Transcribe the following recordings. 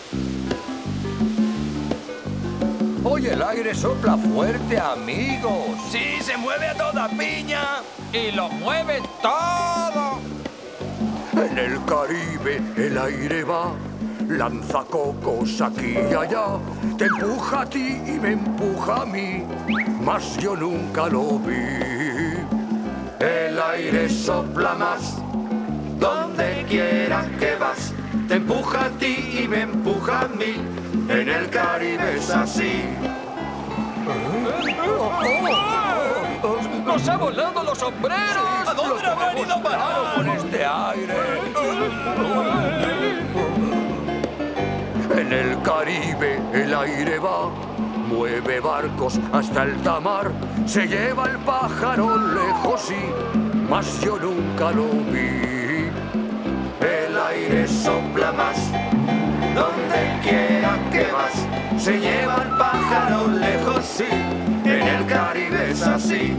Hoy el aire sopla fuerte, amigos. ¡Sí, se mueve a toda piña! ¡Y lo mueve todo! En el Caribe el aire va, lanza cocos aquí y allá. Te empuja a ti y me empuja a mí, mas yo nunca lo vi. El aire sopla más, donde quiera que vas. Te empuja a ti y me empuja a mí, en el Caribe es así. ¡Nos ha volado los sombreros! ¿A dónde habrán ido a parar? Con este aire. En el Caribe el aire va, mueve barcos hasta alta mar. Se lleva el pájaro lejos, sí, mas yo nunca lo vi. El aire sopla más, donde quiera que vas. Se lleva el pájaro lejos, sí, en el Caribe es así.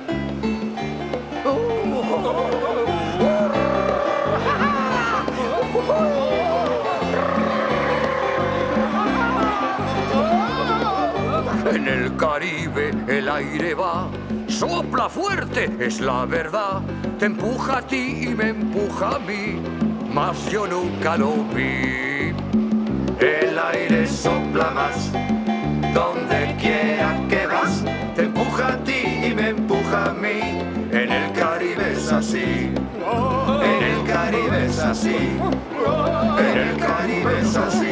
En el Caribe el aire va, sopla fuerte, es la verdad. Te empuja a ti y me empuja a mí, mas yo nunca lo vi. El aire sopla más, donde quiera que vas. Te empuja a ti y me empuja a mí, en el Caribe es así. En el Caribe es así. En el Caribe es así.